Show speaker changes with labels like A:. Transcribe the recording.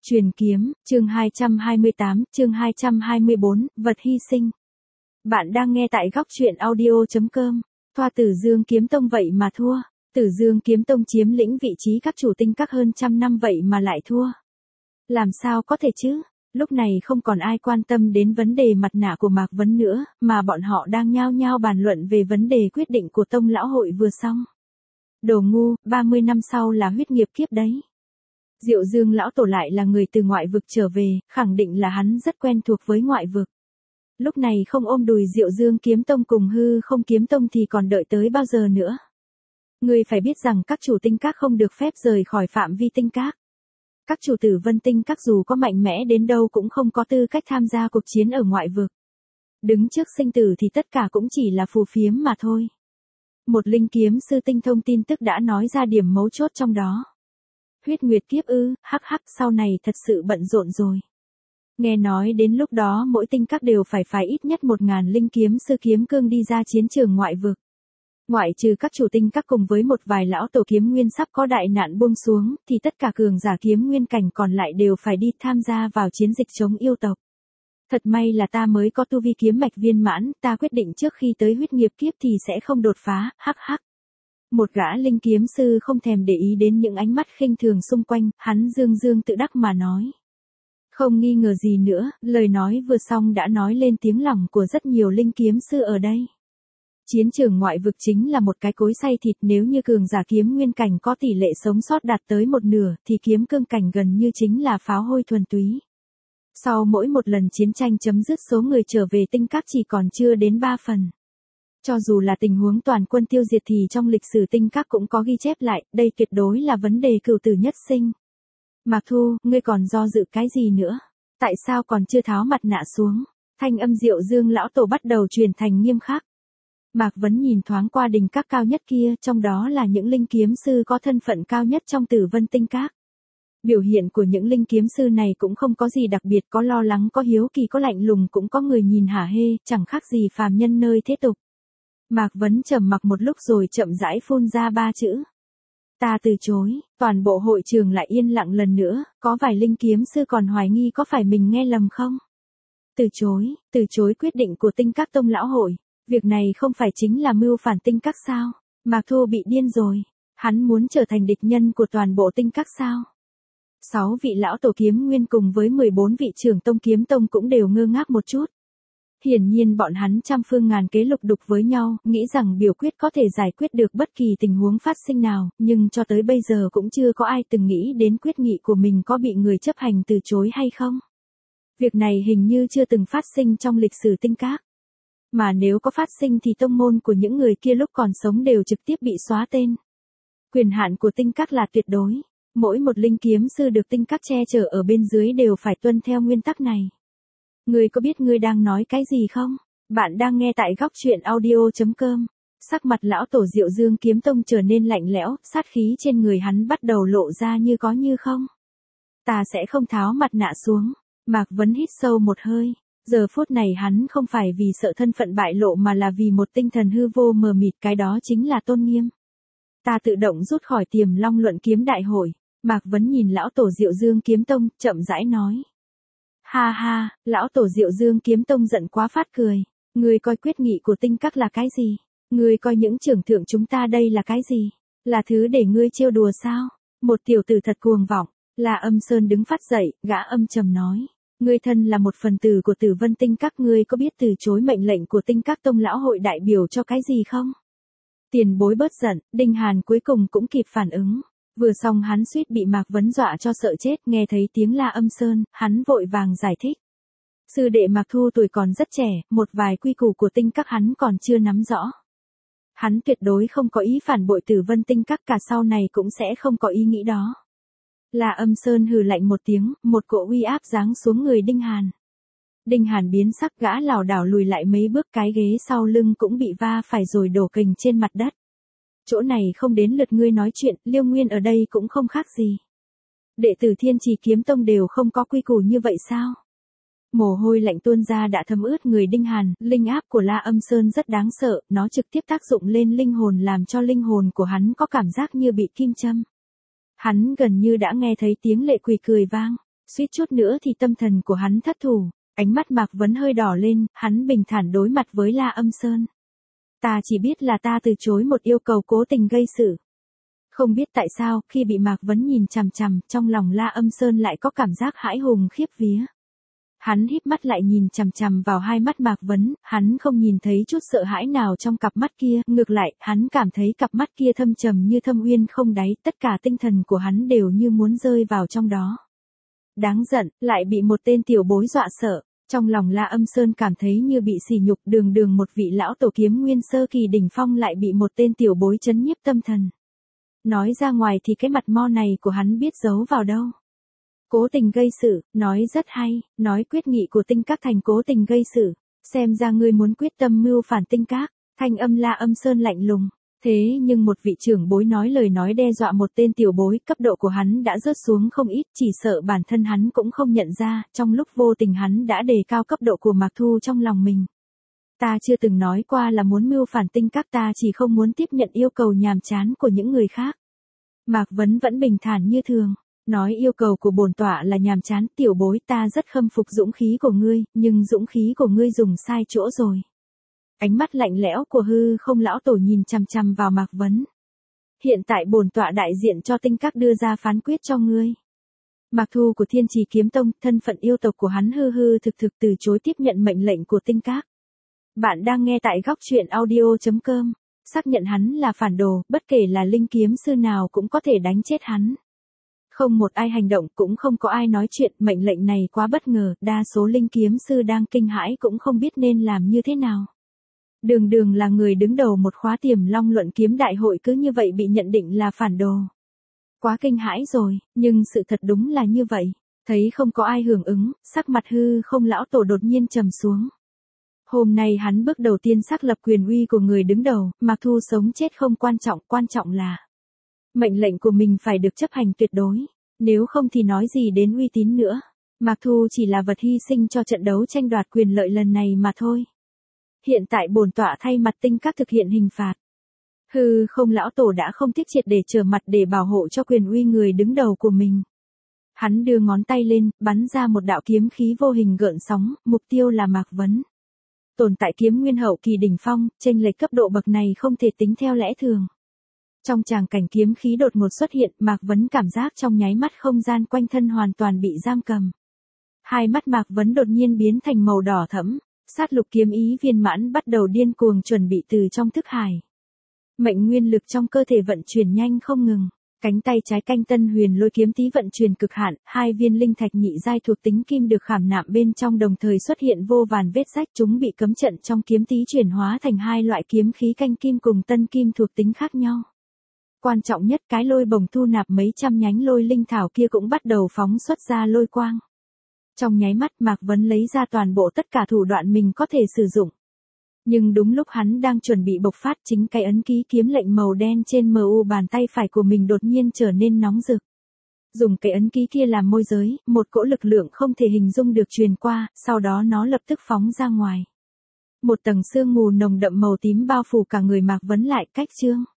A: Truyền kiếm, chương 228, chương 224, vật hy sinh. Bạn đang nghe tại góc truyện audio.com. Thoa Tử Dương Kiếm Tông vậy mà thua. Tử Dương Kiếm Tông chiếm lĩnh vị trí các chủ tinh các hơn trăm năm vậy mà lại thua. Làm sao có thể chứ? Lúc này không còn ai quan tâm đến vấn đề mặt nạ của Mạc Vấn nữa, mà bọn họ đang nhao nhao bàn luận về vấn đề quyết định của Tông Lão Hội vừa xong. Đồ ngu, 30 năm sau là huyết nghiệp kiếp đấy. Diệu Dương lão tổ lại là người từ ngoại vực trở về, khẳng định là hắn rất quen thuộc với ngoại vực. Lúc này không ôm đùi Diệu Dương Kiếm Tông cùng Hư Không Kiếm Tông thì còn đợi tới bao giờ nữa. Ngươi phải biết rằng các chủ tinh các không được phép rời khỏi phạm vi tinh các. Các chủ tử vân tinh các dù có mạnh mẽ đến đâu cũng không có tư cách tham gia cuộc chiến ở ngoại vực. Đứng trước sinh tử thì tất cả cũng chỉ là phù phiếm mà thôi. Một linh kiếm sư tinh thông tin tức đã nói ra điểm mấu chốt trong đó. Huyết nguyệt kiếp ư, hắc hắc, sau này thật sự bận rộn rồi. Nghe nói đến lúc đó mỗi tinh các đều phải phái ít nhất 1000 linh kiếm sư kiếm cương đi ra chiến trường ngoại vực. Ngoại trừ các chủ tinh các cùng với một vài lão tổ kiếm nguyên sắp có đại nạn buông xuống, thì tất cả cường giả kiếm nguyên cảnh còn lại đều phải đi tham gia vào chiến dịch chống yêu tộc. Thật may là ta mới có tu vi kiếm mạch viên mãn, ta quyết định trước khi tới huyết nghiệp kiếp thì sẽ không đột phá, hắc hắc. Một gã linh kiếm sư không thèm để ý đến những ánh mắt khinh thường xung quanh, hắn dương dương tự đắc mà nói. Không nghi ngờ gì nữa, lời nói vừa xong đã nói lên tiếng lòng của rất nhiều linh kiếm sư ở đây. Chiến trường ngoại vực chính là một cái cối xay thịt, nếu như cường giả kiếm nguyên cảnh có tỷ lệ sống sót đạt tới 1/2 thì kiếm cương cảnh gần như chính là pháo hôi thuần túy. Sau mỗi một lần chiến tranh chấm dứt số người trở về tinh các chỉ còn chưa đến 3 phần. Cho dù là tình huống toàn quân tiêu diệt thì trong lịch sử tinh các cũng có ghi chép lại, đây tuyệt đối là vấn đề cửu tử nhất sinh. Mạc Thu, ngươi còn do dự cái gì nữa? Tại sao còn chưa tháo mặt nạ xuống? Thanh âm Diệu Dương lão tổ bắt đầu truyền thành nghiêm khắc. Mạc Vấn nhìn thoáng qua đỉnh các cao nhất kia, trong đó là những linh kiếm sư có thân phận cao nhất trong Tử Vân tinh các. Biểu hiện của những linh kiếm sư này cũng không có gì đặc biệt, có lo lắng, có hiếu kỳ, có lạnh lùng, cũng có người nhìn hả hê, chẳng khác gì phàm nhân nơi thế tục. Mạc Vấn trầm mặc một lúc rồi chậm rãi phun ra 3 chữ. Ta từ chối. Toàn bộ hội trường lại yên lặng lần nữa, có vài linh kiếm sư còn hoài nghi có phải mình nghe lầm không? Từ chối quyết định của tinh các Tông Lão Hội. Việc này không phải chính là mưu phản tinh các sao? Mạc Thu bị điên rồi. Hắn muốn trở thành địch nhân của toàn bộ tinh các sao? 6 vị lão tổ kiếm nguyên cùng với 14 vị trưởng tông kiếm tông cũng đều ngơ ngác một chút. Hiển nhiên bọn hắn trăm phương ngàn kế lục đục với nhau, nghĩ rằng biểu quyết có thể giải quyết được bất kỳ tình huống phát sinh nào, nhưng cho tới bây giờ cũng chưa có ai từng nghĩ đến quyết nghị của mình có bị người chấp hành từ chối hay không. Việc này hình như chưa từng phát sinh trong lịch sử tinh các. Mà nếu có phát sinh thì tông môn của những người kia lúc còn sống đều trực tiếp bị xóa tên. Quyền hạn của tinh các là tuyệt đối. Mỗi một linh kiếm sư được tinh các che chở ở bên dưới đều phải tuân theo nguyên tắc này. Ngươi có biết ngươi đang nói cái gì không? Bạn đang nghe tại góc truyện audio.com. Sắc mặt lão tổ Diệu Dương Kiếm Tông trở nên lạnh lẽo, sát khí trên người hắn bắt đầu lộ ra như có như không. Ta sẽ không tháo mặt nạ xuống. Mạc Vấn hít sâu một hơi. Giờ phút này hắn không phải vì sợ thân phận bại lộ mà là vì một tinh thần hư vô mờ mịt, cái đó chính là tôn nghiêm. Ta tự động rút khỏi Tiềm Long luận kiếm đại hội. Mạc Vấn nhìn lão tổ Diệu Dương Kiếm Tông, chậm rãi nói. Ha ha, lão tổ Diệu Dương Kiếm Tông giận quá phát cười. Ngươi coi quyết nghị của tinh các là cái gì? Ngươi coi những trưởng thượng chúng ta đây là cái gì? Là thứ để ngươi trêu đùa sao? Một tiểu tử thật cuồng vọng. La Âm Sơn đứng phát dậy, gã âm trầm nói. Ngươi thân là một phần tử của Tử Vân tinh các, ngươi có biết từ chối mệnh lệnh của tinh các Tông Lão Hội đại biểu cho cái gì không? Tiền bối bớt giận, Đinh Hàn cuối cùng cũng kịp phản ứng. Vừa xong hắn suýt bị Mạc Vấn dọa cho sợ chết, nghe thấy tiếng La Âm Sơn, hắn vội vàng giải thích. Sư đệ Mạc Thu tuổi còn rất trẻ, một vài quy củ của tinh các hắn còn chưa nắm rõ. Hắn tuyệt đối không có ý phản bội Tử Vân tinh các, cả sau này cũng sẽ không có ý nghĩ đó. La Âm Sơn hừ lạnh một tiếng, một cỗ uy áp giáng xuống người Đinh Hàn. Đinh Hàn biến sắc, gã lảo đảo lùi lại mấy bước, cái ghế sau lưng cũng bị va phải rồi đổ kình trên mặt đất. Chỗ này không đến lượt ngươi nói chuyện, Liêu Nguyên ở đây cũng không khác gì. Đệ tử Thiên Trì Kiếm Tông đều không có quy củ như vậy sao? Mồ hôi lạnh tuôn ra đã thấm ướt người Đinh Hàn, linh áp của La Âm Sơn rất đáng sợ, nó trực tiếp tác dụng lên linh hồn làm cho linh hồn của hắn có cảm giác như bị kim châm. Hắn gần như đã nghe thấy tiếng lệ quỷ cười vang. Suýt chút nữa thì tâm thần của hắn thất thủ, ánh mắt Mạc Vấn hơi đỏ lên, hắn bình thản đối mặt với La Âm Sơn. Ta chỉ biết là ta từ chối một yêu cầu cố tình gây sự. Không biết tại sao, khi bị Mạc Vấn nhìn chằm chằm, trong lòng La Âm Sơn lại có cảm giác hãi hùng khiếp vía. Hắn híp mắt lại nhìn chằm chằm vào hai mắt Mạc Vấn, hắn không nhìn thấy chút sợ hãi nào trong cặp mắt kia, ngược lại, hắn cảm thấy cặp mắt kia thâm trầm như thâm uyên không đáy, tất cả tinh thần của hắn đều như muốn rơi vào trong đó. Đáng giận, lại bị một tên tiểu bối dọa sợ. Trong lòng La Âm Sơn cảm thấy như bị sỉ nhục, đường đường một vị lão tổ kiếm nguyên sơ kỳ đỉnh phong lại bị một tên tiểu bối chấn nhiếp tâm thần. Nói ra ngoài thì cái mặt mo này của hắn biết giấu vào đâu. Cố tình gây sự, nói rất hay, nói quyết nghị của Tinh Các thành cố tình gây sự, xem ra ngươi muốn quyết tâm mưu phản Tinh Các. Thanh âm La Âm Sơn lạnh lùng. Thế nhưng một vị trưởng bối nói lời nói đe dọa một tên tiểu bối, cấp độ của hắn đã rớt xuống không ít, chỉ sợ bản thân hắn cũng không nhận ra, trong lúc vô tình hắn đã đề cao cấp độ của Mạc Thu trong lòng mình. Ta chưa từng nói qua là muốn mưu phản Tinh Các, ta chỉ không muốn tiếp nhận yêu cầu nhàm chán của những người khác. Mạc Vấn vẫn bình thản như thường, nói yêu cầu của bổn tọa là nhàm chán, tiểu bối ta rất khâm phục dũng khí của ngươi, nhưng dũng khí của ngươi dùng sai chỗ rồi. Ánh mắt lạnh lẽo của hư không lão tổ nhìn chằm chằm vào Mạc Vấn. Hiện tại bổn tọa đại diện cho Tinh Các đưa ra phán quyết cho ngươi. Mạc Thu của Thiên Trì Kiếm Tông, thân phận yêu tộc của hắn hư hư thực thực từ chối tiếp nhận mệnh lệnh của Tinh Các. Bạn đang nghe tại góc truyện audio.com, xác nhận hắn là phản đồ, bất kể là linh kiếm sư nào cũng có thể đánh chết hắn. Không một ai hành động, cũng không có ai nói chuyện, mệnh lệnh này quá bất ngờ, đa số linh kiếm sư đang kinh hãi cũng không biết nên làm như thế nào. Đường đường là người đứng đầu một khóa Tiềm Long luận kiếm đại hội cứ như vậy bị nhận định là phản đồ. Quá kinh hãi rồi, nhưng sự thật đúng là như vậy. Thấy không có ai hưởng ứng, sắc mặt hư không lão tổ đột nhiên trầm xuống. Hôm nay hắn bước đầu tiên xác lập quyền uy của người đứng đầu, Mạc Thu sống chết không quan trọng là mệnh lệnh của mình phải được chấp hành tuyệt đối, nếu không thì nói gì đến uy tín nữa. Mạc Thu chỉ là vật hy sinh cho trận đấu tranh đoạt quyền lợi lần này mà thôi. Hiện tại bổn tọa thay mặt Tinh Các thực hiện hình phạt. Hư không lão tổ đã không tiếc triệt để trở mặt để bảo hộ cho quyền uy người đứng đầu của mình. Hắn đưa ngón tay lên, bắn ra một đạo kiếm khí vô hình gợn sóng, mục tiêu là Mạc Vấn. Tồn tại kiếm nguyên hậu kỳ đỉnh phong, chênh lệch cấp độ bậc này không thể tính theo lẽ thường. Trong tràng cảnh kiếm khí đột ngột xuất hiện, Mạc Vấn cảm giác trong nháy mắt không gian quanh thân hoàn toàn bị giam cầm. Hai mắt Mạc Vấn đột nhiên biến thành màu đỏ thẫm. Sát lục kiếm ý viên mãn bắt đầu điên cuồng chuẩn bị từ trong thức hải. Mệnh nguyên lực trong cơ thể vận chuyển nhanh không ngừng. Cánh tay trái canh tân huyền lôi kiếm tí vận chuyển cực hạn, hai viên linh thạch nhị giai thuộc tính kim được khảm nạm bên trong đồng thời xuất hiện vô vàn vết rách, chúng bị cấm trận trong kiếm tí chuyển hóa thành hai loại kiếm khí canh kim cùng tân kim thuộc tính khác nhau. Quan trọng nhất, cái lôi bồng thu nạp mấy trăm nhánh lôi linh thảo kia cũng bắt đầu phóng xuất ra lôi quang. Trong nháy mắt Mạc Vấn lấy ra toàn bộ tất cả thủ đoạn mình có thể sử dụng. Nhưng đúng lúc hắn đang chuẩn bị bộc phát, chính cái ấn ký kiếm lệnh màu đen trên MU bàn tay phải của mình đột nhiên trở nên nóng rực. Dùng cái ấn ký kia làm môi giới, một cỗ lực lượng không thể hình dung được truyền qua, sau đó nó lập tức phóng ra ngoài. Một tầng sương mù nồng đậm màu tím bao phủ cả người Mạc Vấn lại, cách chương.